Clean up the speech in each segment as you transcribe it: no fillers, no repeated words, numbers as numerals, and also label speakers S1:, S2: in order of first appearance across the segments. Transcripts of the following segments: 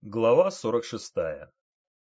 S1: Глава 46.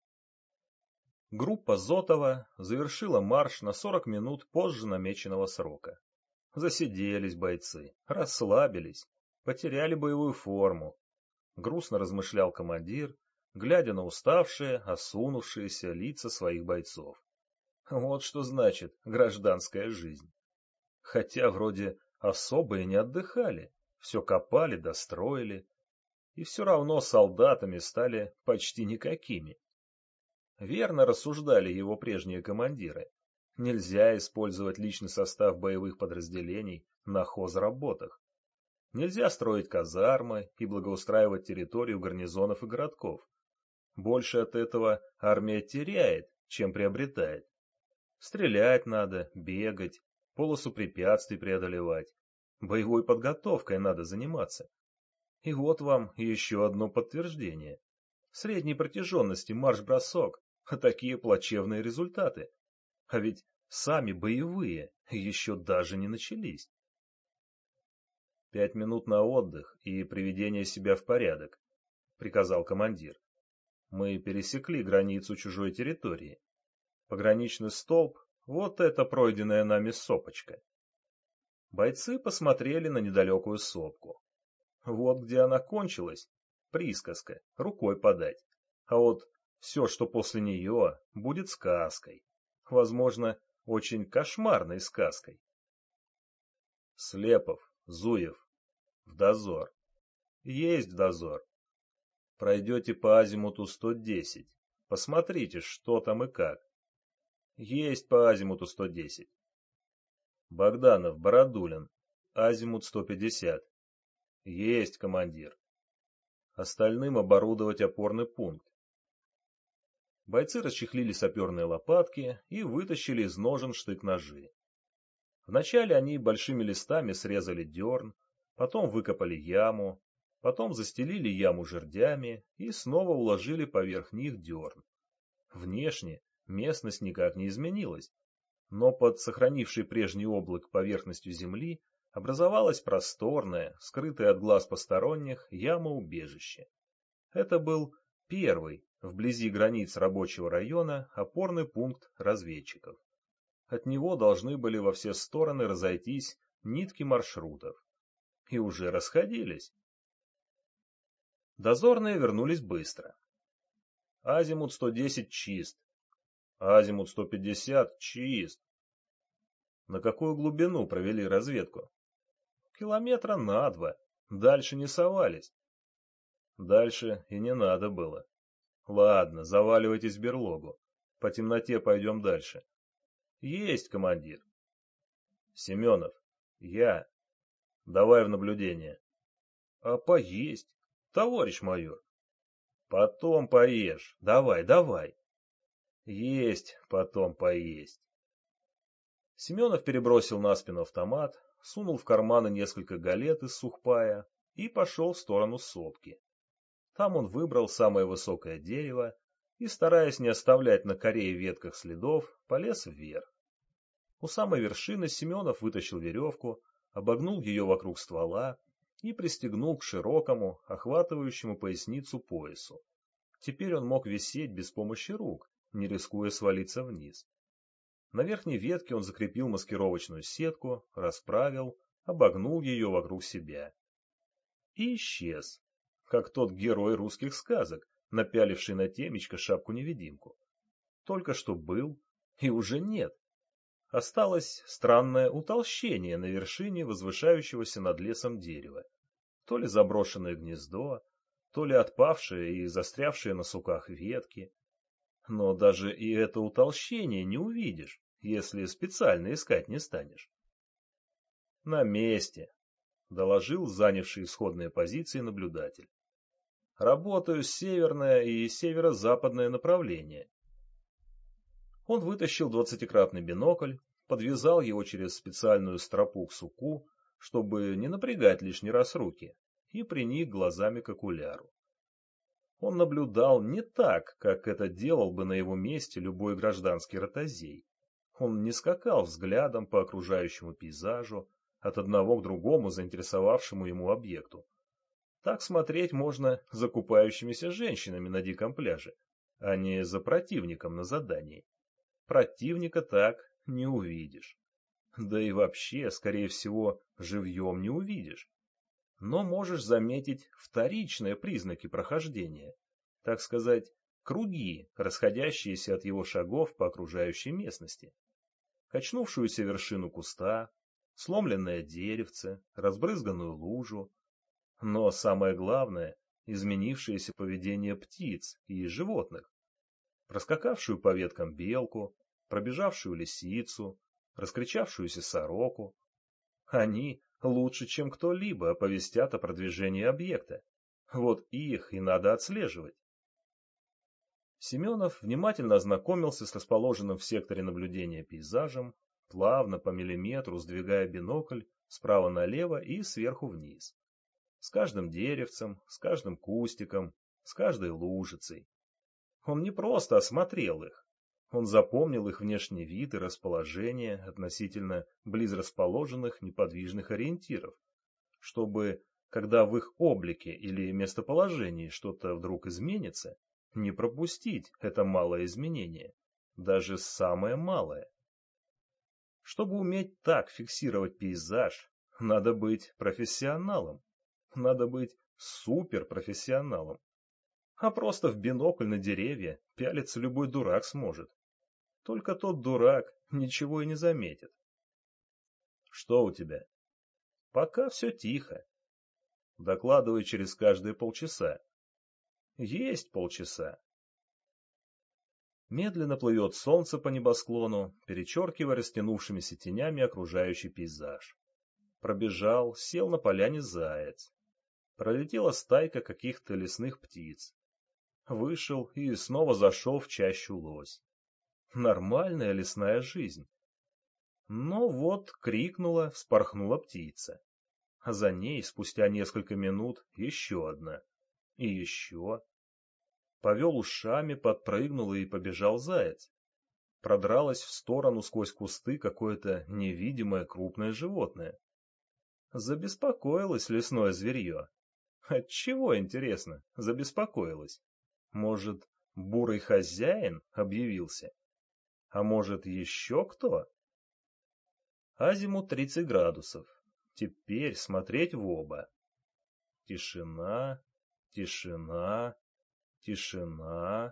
S1: Группа Зотова завершила марш на 40 минут позже намеченного срока. Засиделись бойцы, расслабились, потеряли боевую форму. Грустно размышлял командир, глядя на уставшие, осунувшиеся лица своих бойцов. Вот что значит гражданская жизнь. Хотя вроде особо и не отдыхали, все копали, достроили. И все равно солдатами стали почти никакими. Верно рассуждали его прежние командиры. Нельзя использовать личный состав боевых подразделений на хозработах. Нельзя строить казармы и благоустраивать территорию гарнизонов и городков. Больше от этого армия теряет, чем приобретает. Стрелять надо, бегать, полосу препятствий преодолевать. Боевой подготовкой надо заниматься. И вот вам еще одно подтверждение. Средней протяженности марш-бросок, а такие плачевные результаты. А ведь сами боевые еще даже не начались. 5 минут на отдых и приведение себя в порядок, приказал командир. Мы пересекли границу чужой территории. Пограничный столб, вот это пройденная нами сопочка. Бойцы посмотрели на недалекую сопку. Вот где она кончилась, присказка, рукой подать. А вот все, что после нее, будет сказкой. Возможно, очень кошмарной сказкой. Слепов, Зуев, в дозор. Есть дозор. Пройдете по азимуту 110. Посмотрите, что там и как. Есть по азимуту 110. Богданов, Бородулин, азимут 150. Есть, командир. Остальным оборудовать опорный пункт. Бойцы расчехлили саперные лопатки и вытащили из ножен штык-ножи. Вначале они большими листами срезали дерн, потом выкопали яму, потом застелили яму жердями и снова уложили поверх них дерн. Внешне местность никак не изменилась, но под сохранившей прежний облак поверхностью земли образовалась просторная, скрытая от глаз посторонних, яма-убежище. Это был первый, вблизи границ рабочего района, опорный пункт разведчиков. От него должны были во все стороны разойтись нитки маршрутов. И уже расходились. Дозорные вернулись быстро. Азимут 110 чист. Азимут 150 чист. На какую глубину провели разведку? Километра на 2. Дальше не совались. Дальше и не надо было. Ладно, заваливайтесь в берлогу. По темноте пойдем дальше. Есть, командир. Семенов. Я. Давай в наблюдение. А поесть? Товарищ майор. Потом поешь. Давай, давай. Есть, потом поесть. Семенов перебросил на спину автомат, сунул в карманы несколько галет из сухпая и пошел в сторону сопки. Там он выбрал самое высокое дерево и, стараясь не оставлять на коре и ветках следов, полез вверх. У самой вершины Семенов вытащил веревку, обогнул ее вокруг ствола и пристегнул к широкому, охватывающему поясницу поясу. Теперь он мог висеть без помощи рук, не рискуя свалиться вниз. На верхней ветке он закрепил маскировочную сетку, расправил, обогнул ее вокруг себя. И исчез, как тот герой русских сказок, напяливший на темечко шапку-невидимку. Только что был, и уже нет. Осталось странное утолщение на вершине возвышающегося над лесом дерева. То ли заброшенное гнездо, то ли отпавшие и застрявшие на суках ветки. Но даже и это утолщение не увидишь, если специально искать не станешь. На месте, доложил занявший исходные позиции наблюдатель. Работаю с северное и северо-западное направление. Он вытащил 20-кратный бинокль, подвязал его через специальную стропу к суку, чтобы не напрягать лишний раз руки, и приник глазами к окуляру. Он наблюдал не так, как это делал бы на его месте любой гражданский ротозей. Он не скакал взглядом по окружающему пейзажу, от одного к другому заинтересовавшему ему объекту. Так смотреть можно за купающимися женщинами на диком пляже, а не за противником на задании. Противника так не увидишь. Да и вообще, скорее всего, живьем не увидишь. Но можешь заметить вторичные признаки прохождения, так сказать, круги, расходящиеся от его шагов по окружающей местности. Качнувшуюся вершину куста, сломленное деревце, разбрызганную лужу. Но самое главное — изменившееся поведение птиц и животных. Проскакавшую по веткам белку, пробежавшую лисицу, раскричавшуюся сороку. Они лучше, чем кто-либо, оповестят о продвижении объекта. Вот их и надо отслеживать. Семенов внимательно ознакомился с расположенным в секторе наблюдения пейзажем, плавно по миллиметру сдвигая бинокль справа налево и сверху вниз. С каждым деревцем, с каждым кустиком, с каждой лужицей. Он не просто осмотрел их. Он запомнил их внешний вид и расположение относительно близрасположенных неподвижных ориентиров, чтобы, когда в их облике или местоположении что-то вдруг изменится, не пропустить это малое изменение, даже самое малое. Чтобы уметь так фиксировать пейзаж, надо быть профессионалом, надо быть суперпрофессионалом. А просто в бинокль на деревья пялиться любой дурак сможет. Только тот дурак ничего и не заметит. Что у тебя? Пока все тихо. Докладывай через каждые полчаса. Есть полчаса. Медленно плывет солнце по небосклону, перечеркивая растянувшимися тенями окружающий пейзаж. Пробежал, сел на поляне заяц. Пролетела стайка каких-то лесных птиц. Вышел и снова зашел в чащу лось. Нормальная лесная жизнь. Но вот крикнула, вспорхнула птица. А за ней, спустя несколько минут, еще одна. И еще. Повел ушами, подпрыгнул и побежал заяц. Продралось в сторону сквозь кусты какое-то невидимое крупное животное. Забеспокоилось лесное зверье. Отчего, интересно, забеспокоилось? Может, бурый хозяин объявился? А может, еще кто? Азимут 30 градусов. Теперь смотреть в оба. Тишина, тишина, тишина.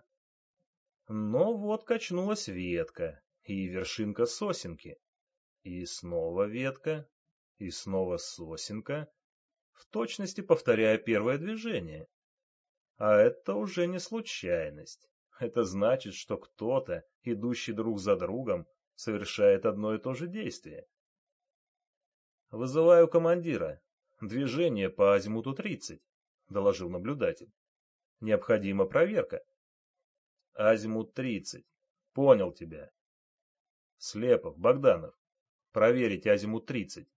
S1: Но вот качнулась ветка и вершинка сосенки. И снова ветка, и снова сосенка, в точности повторяя первое движение. А это уже не случайность. Это значит, что кто-то, идущий друг за другом, совершает одно и то же действие. «Вызываю командира. Движение по азимуту 30», — доложил наблюдатель. «Необходима проверка». «Азимут 30. Понял тебя». «Слепов, Богданов. Проверить азимут 30».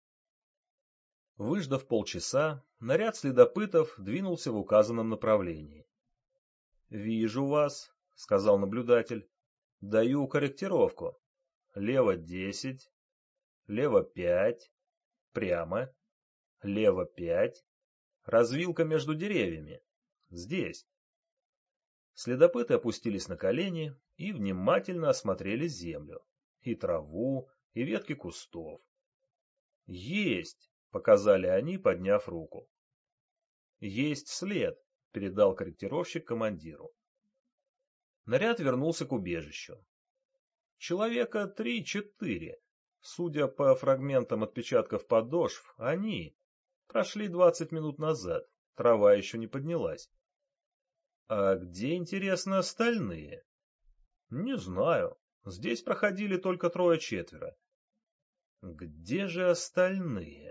S1: Выждав полчаса, наряд следопытов двинулся в указанном направлении. «Вижу вас», — сказал наблюдатель. «Даю корректировку. Лево 10, лево 5, прямо, лево 5, развилка между деревьями. Здесь». Следопыты опустились на колени и внимательно осмотрели землю, и траву, и ветки кустов. «Есть!» — показали они, подняв руку. «Есть след», — передал корректировщик командиру. Наряд вернулся к убежищу. Человека 3-4. Судя по фрагментам отпечатков подошв, они прошли 20 минут назад, трава еще не поднялась. А где, интересно, остальные? Не знаю, здесь проходили только 3-4. Где же остальные?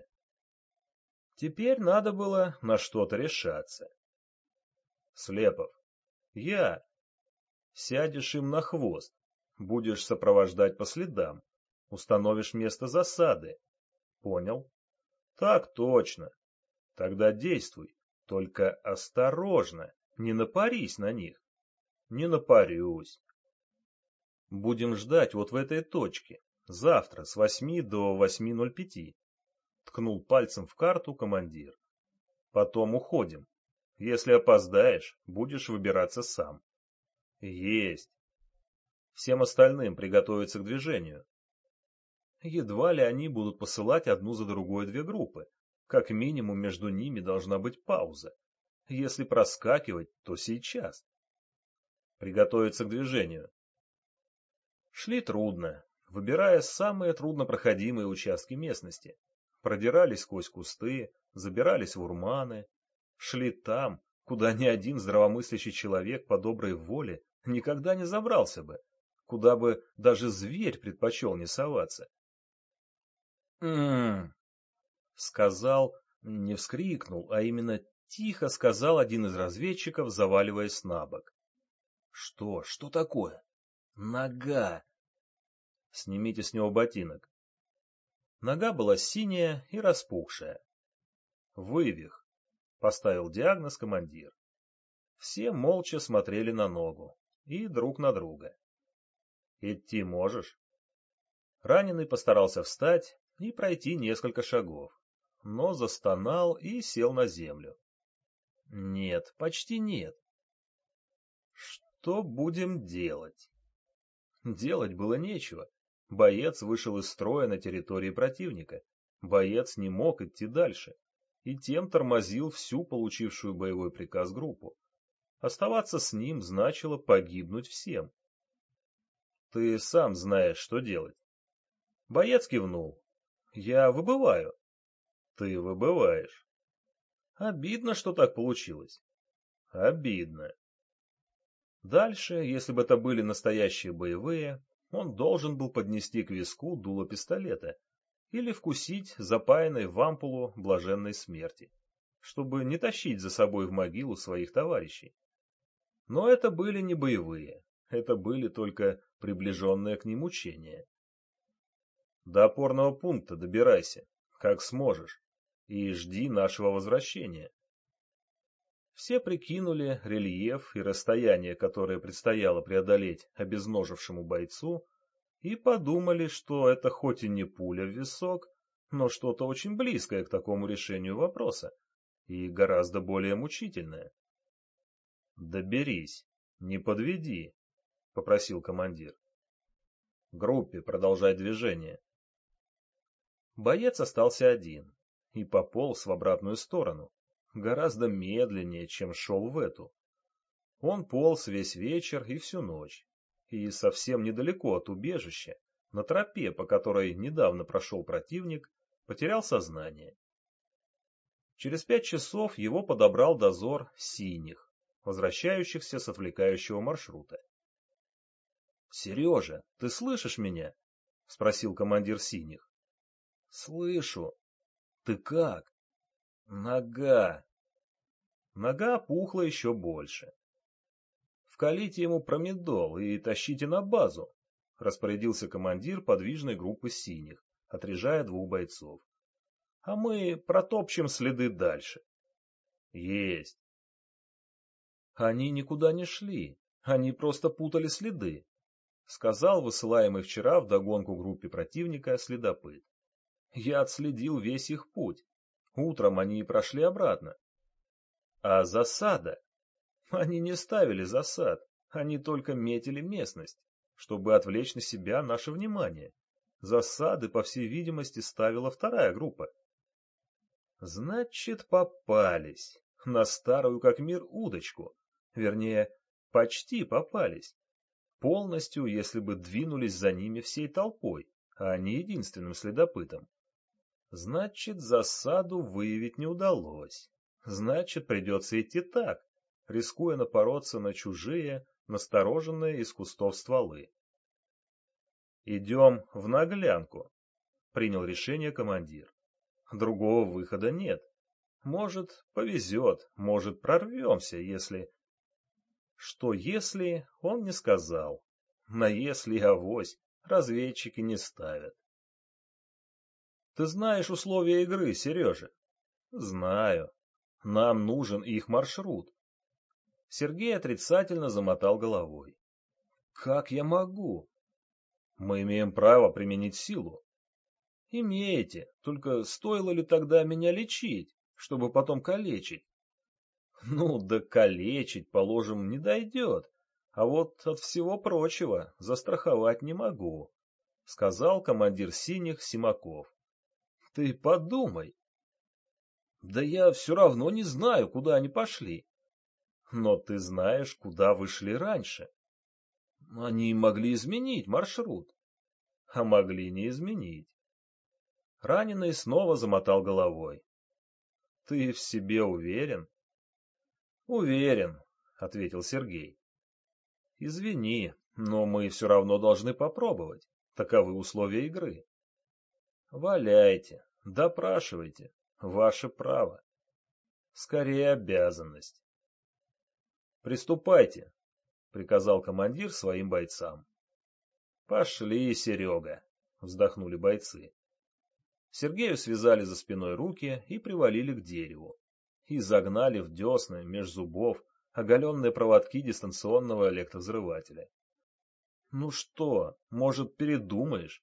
S1: Теперь надо было на что-то решаться. Слепов. Я. Сядешь им на хвост. Будешь сопровождать по следам. Установишь место засады. Понял? Так точно. Тогда действуй. Только осторожно. Не напарись на них. Не напарюсь. Будем ждать вот в этой точке. Завтра с 8 до 8:05. Ткнул пальцем в карту командир. Потом уходим. Если опоздаешь, будешь выбираться сам. Есть. Всем остальным приготовиться к движению. Едва ли они будут посылать одну за другой две группы. Как минимум между ними должна быть пауза. Если проскакивать, то сейчас. Приготовиться к движению. Шли трудно, выбирая самые труднопроходимые участки местности. Продирались сквозь кусты, забирались в урманы. Шли там, куда ни один здравомыслящий человек по доброй воле никогда не забрался бы, куда бы даже зверь предпочел не соваться. Сказал, не вскрикнул, а именно тихо сказал один из разведчиков, заваливаясь на бок. Что? Что такое? Нога. Снимите с него ботинок. Нога была синяя и распухшая. Вывих, поставил диагноз командир. Все молча смотрели на ногу и друг на друга. Идти можешь? Раненый постарался встать и пройти несколько шагов, но застонал и сел на землю. Нет, почти нет. Что будем делать? Делать было нечего. Боец вышел из строя на территории противника. Боец не мог идти дальше, и тем тормозил всю получившую боевой приказ группу. Оставаться с ним значило погибнуть всем. Ты сам знаешь, что делать. Боец кивнул. Я выбываю. Ты выбываешь. Обидно, что так получилось. Обидно. Дальше, если бы это были настоящие боевые, он должен был поднести к виску дуло пистолета или вкусить запаянной в ампулу блаженной смерти, чтобы не тащить за собой в могилу своих товарищей. Но это были не боевые, это были только приближенные к ним учения. До опорного пункта добирайся, как сможешь, и жди нашего возвращения. Все прикинули рельеф и расстояние, которое предстояло преодолеть обезножившему бойцу, и подумали, что это хоть и не пуля в висок, но что-то очень близкое к такому решению вопроса, и гораздо более мучительное. «Доберись, не подведи», — попросил командир. «Группе продолжать движение». Боец остался один и пополз в обратную сторону, гораздо медленнее, чем шел в эту. Он полз весь вечер и всю ночь, и совсем недалеко от убежища, на тропе, по которой недавно прошел противник, потерял сознание. Через 5 часов его подобрал дозор синих, возвращающихся с отвлекающего маршрута. — Сережа, ты слышишь меня? — спросил командир синих. — Слышу. — Ты как? — Нога. Нога опухла еще больше. «Вкалите ему промедол и тащите на базу», — распорядился командир подвижной группы синих, отряжая 2 бойцов. «А мы протопчем следы дальше». «Есть». «Они никуда не шли, они просто путали следы», — сказал высылаемый вчера вдогонку группе противника следопыт. «Я отследил весь их путь. Утром они и прошли обратно». «А засада?» Они не ставили засад, они только метили местность, чтобы отвлечь на себя наше внимание. Засады, по всей видимости, ставила 2-я группа. Значит, попались на старую как мир удочку, вернее, почти попались. Полностью, если бы двинулись за ними всей толпой, а не единственным следопытом. Значит, засаду выявить не удалось. Значит, придется идти так, рискуя напороться на чужие, настороженные из кустов стволы. «Идем в наглянку», — принял решение командир. «Другого выхода нет. Может, повезет, может, прорвемся, если...» Что «если» он не сказал. На «если» и «авось» разведчики не ставят. «Ты знаешь условия игры, Сережа?» «Знаю. Нам нужен их маршрут». Сергей отрицательно замотал головой. «Как я могу?» «Мы имеем право применить силу». «Имеете, только стоило ли тогда меня лечить, чтобы потом калечить?» Ну, да калечить, положим, не дойдет. А вот от всего прочего застраховать не могу, — сказал командир синих Симаков. Ты подумай. Да я все равно не знаю, куда они пошли. Но ты знаешь, куда вышли раньше. Они могли изменить маршрут, а могли не изменить. Раненый снова замотал головой. Ты в себе уверен? Уверен, ответил Сергей. Извини, но мы все равно должны попробовать. Таковы условия игры. Валяйте, допрашивайте. Ваше право. Скорее обязанность. Приступайте, приказал командир своим бойцам. Пошли, Серега, вздохнули бойцы. Сергею связали за спиной руки и привалили к дереву. И загнали в десны, меж зубов, оголенные проводки дистанционного электровзрывателя. Ну что, может, передумаешь?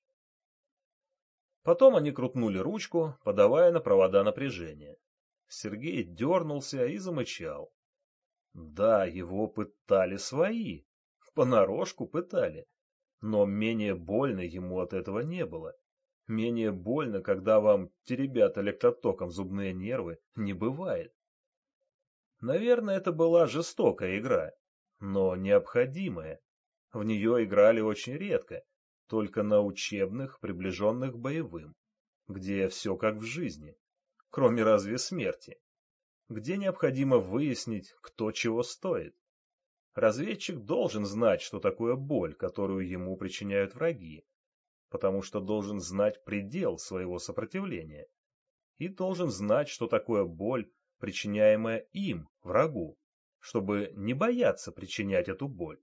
S1: Потом они крутнули ручку, подавая на провода напряжения. Сергей дернулся и замычал. Да, его пытали свои, понарошку пытали, но менее больно ему от этого не было. Менее больно, когда вам теребят электротоком зубные нервы, не бывает. Наверное, это была жестокая игра, но необходимая. В нее играли очень редко, только на учебных, приближенных к боевым, где все как в жизни, кроме разве смерти, где необходимо выяснить, кто чего стоит. Разведчик должен знать, что такое боль, которую ему причиняют враги, потому что должен знать предел своего сопротивления, и должен знать, что такое боль, причиняемая им, врагу, чтобы не бояться причинять эту боль.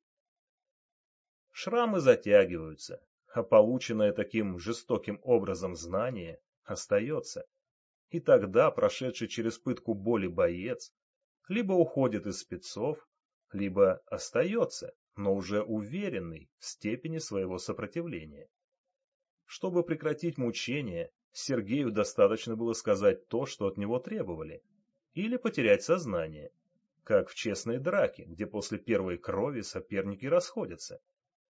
S1: Шрамы затягиваются, а полученное таким жестоким образом знание остается. И тогда прошедший через пытку боли боец либо уходит из спецов, либо остается, но уже уверенный в степени своего сопротивления. Чтобы прекратить мучения, Сергею достаточно было сказать то, что от него требовали, или потерять сознание, как в честной драке, где после первой крови соперники расходятся.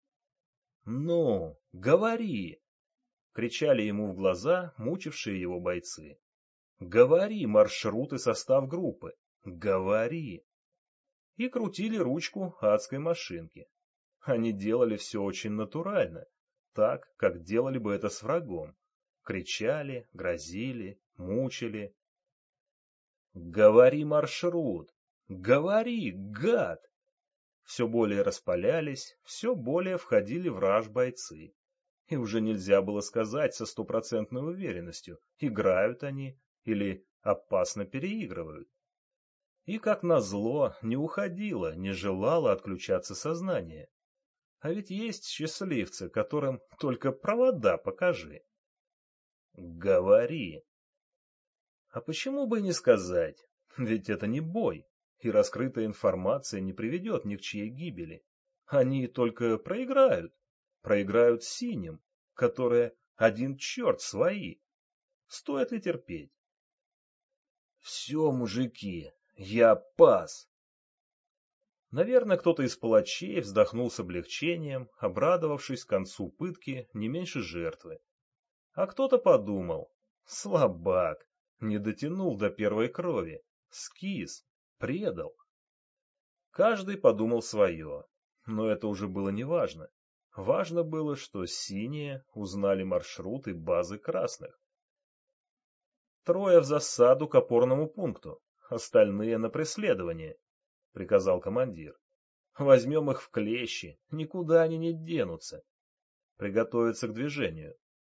S1: «Ну, говори!» — кричали ему в глаза мучившие его бойцы. «Говори маршрут и состав группы! Говори!» И крутили ручку адской машинки. Они делали все очень натурально, так, как делали бы это с врагом. Кричали, грозили, мучили. «Говори маршрут! Говори, гад!» Все более распалялись, все более входили в раж бойцы. И уже нельзя было сказать со стопроцентной уверенностью, играют они или опасно переигрывают. И, как назло, не уходило, не желало отключаться сознание. А ведь есть счастливцы, которым только провода покажи. Говори. А почему бы и не сказать? Ведь это не бой, и раскрытая информация не приведет ни к чьей гибели. Они только проиграют. Проиграют синим, которые один черт свои. Стоит ли терпеть? Все, мужики, я пас. Наверное, кто-то из палачей вздохнул с облегчением, обрадовавшись к концу пытки не меньше жертвы. А кто-то подумал: слабак, не дотянул до первой крови, скис, предал. Каждый подумал свое, но это уже было не важно. Важно было, что синие узнали маршруты базы красных. «Трое в засаду к опорному пункту, остальные на преследование», — приказал командир. «Возьмем их в клещи, никуда они не денутся. Приготовиться к движению».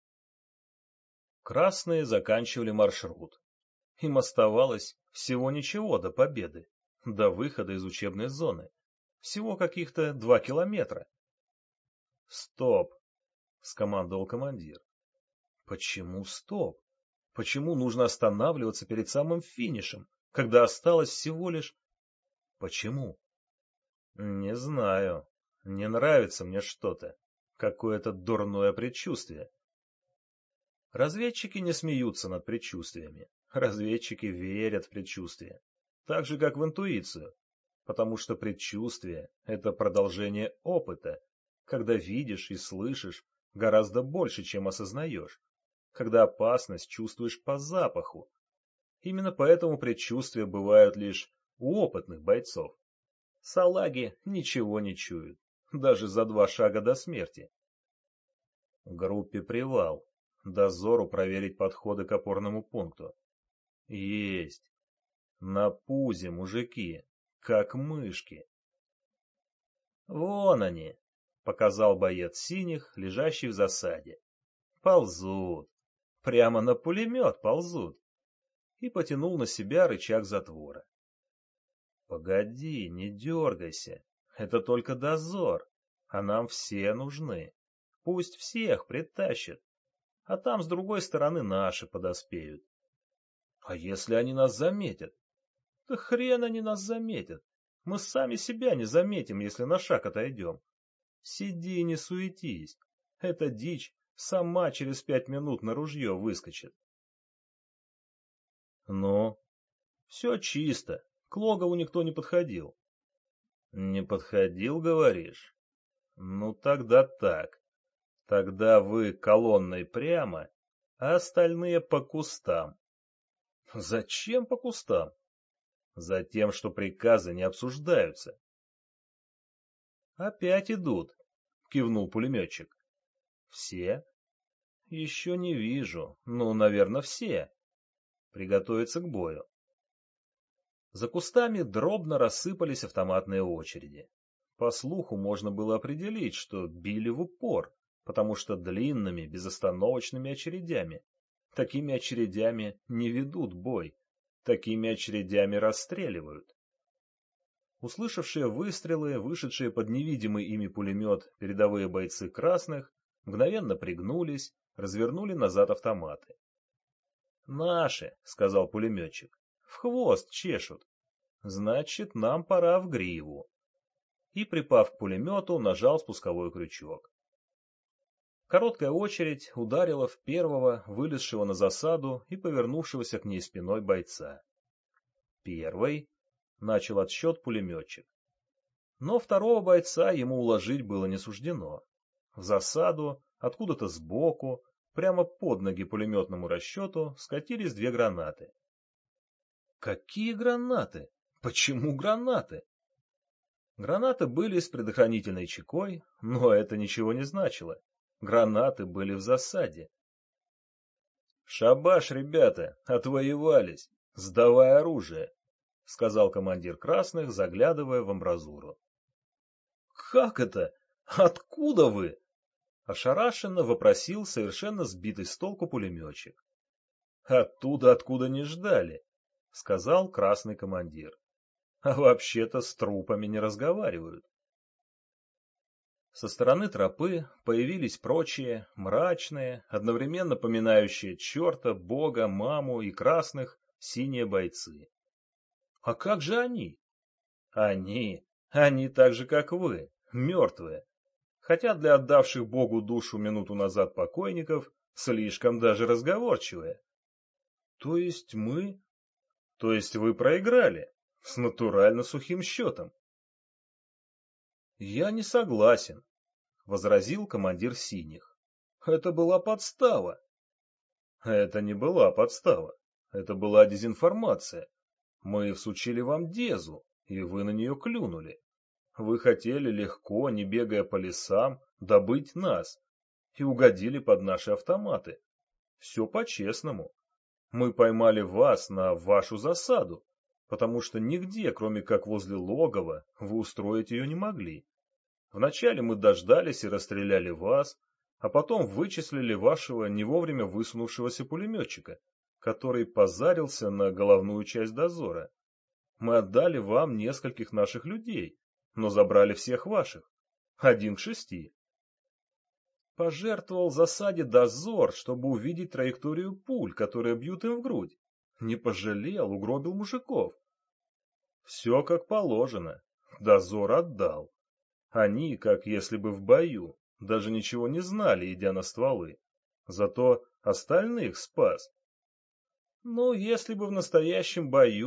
S1: Красные заканчивали маршрут. Им оставалось всего ничего до победы, до выхода из учебной зоны. Всего каких-то 2 километра. «Стоп!» — скомандовал командир. «Почему стоп? Почему нужно останавливаться перед самым финишем, когда осталось всего лишь...» «Почему?» «Не знаю. Не нравится мне что-то. Какое-то дурное предчувствие». Разведчики не смеются над предчувствиями. Разведчики верят в предчувствия. так же, как в интуицию, потому что предчувствие — это продолжение опыта, когда видишь и слышишь гораздо больше, чем осознаешь, когда опасность чувствуешь по запаху. Именно поэтому предчувствия бывают лишь у опытных бойцов. Салаги ничего не чуют, даже за 2 шага до смерти. Группе привал. Дозору проверить подходы к опорному пункту. Есть. На пузе, мужики, как мышки. Вон они, показал боец синих, лежащий в засаде. Ползут. Прямо на пулемет ползут. И потянул на себя рычаг затвора. Погоди, не дергайся. Это только дозор, а нам все нужны. Пусть всех притащат, а там с другой стороны наши подоспеют. А если они нас заметят? Да хрен они нас заметят. Мы сами себя не заметим, если на шаг отойдем. Сиди, не суетись. Эта дичь сама через 5 минут на ружье выскочит. Ну, все чисто. К логову никто не подходил. Не подходил, говоришь? Ну тогда так. Тогда вы колонной прямо, а остальные по кустам. Зачем по кустам? Затем, что приказы не обсуждаются. Опять идут, кивнул пулеметчик. Все? Еще не вижу. Ну, наверное, все. Приготовиться к бою. За кустами дробно рассыпались автоматные очереди. По слуху можно было определить, что били в упор, потому что длинными, безостановочными очередями. Такими очередями не ведут бой, такими очередями расстреливают. Услышавшие выстрелы, вышедшие под невидимый ими пулемет передовые бойцы красных, мгновенно пригнулись, развернули назад автоматы. «Наши», — сказал пулеметчик, — «в хвост чешут. Значит, нам пора в гриву». И, припав к пулемету, нажал спусковой крючок. Короткая очередь ударила в первого, вылезшего на засаду и повернувшегося к ней спиной бойца. Первый начал отсчет пулеметчик. Но второго бойца ему уложить было не суждено. В засаду, откуда-то сбоку, прямо под ноги пулеметному расчету, скатились 2 гранаты. Какие гранаты? Почему гранаты? Гранаты были с предохранительной чекой, но это ничего не значило. Гранаты были в засаде. «Шабаш, ребята, отвоевались! Сдавай оружие!» — сказал командир красных, заглядывая в амбразуру. «Как это? Откуда вы?» — ошарашенно вопросил совершенно сбитый с толку пулеметчик. «Оттуда, откуда не ждали», — сказал красный командир. «А вообще-то с трупами не разговаривают». Со стороны тропы появились прочие, мрачные, одновременно поминающие черта, бога, маму и красных, синие бойцы. А как же они? Они так же, как вы, мертвые. Хотя для отдавших Богу душу минуту назад покойников слишком даже разговорчивые. То есть мы? То есть вы проиграли? С натурально сухим счетом. Я не согласен, возразил командир синих. Это была подстава. Это не была подстава. Это была дезинформация. Мы всучили вам дезу, и вы на нее клюнули. Вы хотели легко, не бегая по лесам, добыть нас, и угодили под наши автоматы. Все по-честному. Мы поймали вас на вашу засаду, потому что нигде, кроме как возле логова, вы устроить ее не могли. Вначале мы дождались и расстреляли вас, а потом вычислили вашего не вовремя высунувшегося пулеметчика, который позарился на головную часть дозора. Мы отдали вам нескольких наших людей, но забрали всех ваших. 1 к 6. Пожертвовал засаде дозор, чтобы увидеть траекторию пуль, которые бьют им в грудь. Не пожалел, угробил мужиков. Все как положено. Дозор отдал. Они, как если бы в бою, даже ничего не знали, идя на стволы. Зато остальных спас. Ну, если бы в настоящем бою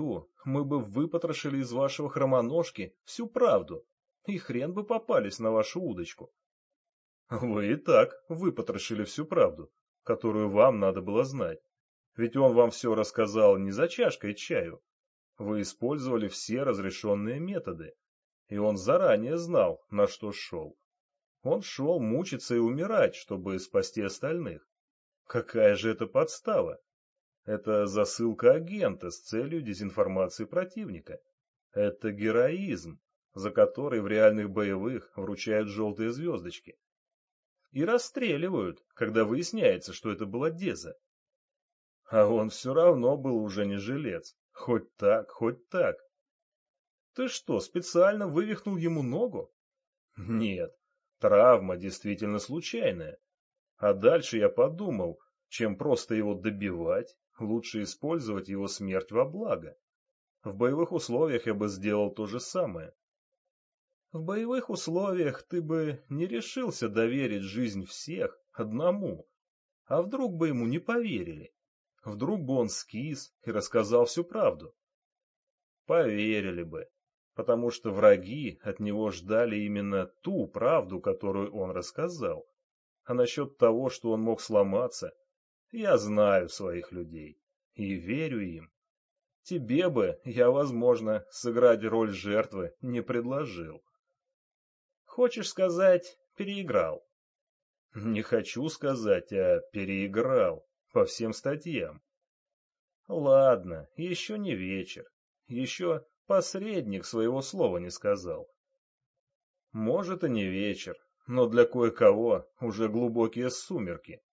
S1: мы бы выпотрошили из вашего хромоножки всю правду, и хрен бы попались на вашу удочку. Вы и так выпотрошили всю правду, которую вам надо было знать. Ведь он вам все рассказал не за чашкой чаю. Вы использовали все разрешенные методы, и он заранее знал, на что шел. Он шел мучиться и умирать, чтобы спасти остальных. Какая же это подстава? Это засылка агента с целью дезинформации противника. Это героизм, за который в реальных боевых вручают желтые звездочки. И расстреливают, когда выясняется, что это была Деза. А он все равно был уже не жилец. Хоть так, хоть так. Ты что, специально вывихнул ему ногу? Нет, травма действительно случайная. А дальше я подумал, чем просто его добивать, лучше использовать его смерть во благо. В боевых условиях я бы сделал то же самое. В боевых условиях ты бы не решился доверить жизнь всех одному. А вдруг бы ему не поверили? Вдруг бы он скис и рассказал всю правду? Поверили бы, потому что враги от него ждали именно ту правду, которую он рассказал. А насчет того, что он мог сломаться, я знаю своих людей и верю им. Тебе бы я, возможно, сыграть роль жертвы не предложил. Хочешь сказать, переиграл? Не хочу сказать, а переиграл по всем статьям. Ладно, еще не вечер. Еще посредник своего слова не сказал. Может, и не вечер, но для кое-кого уже глубокие сумерки.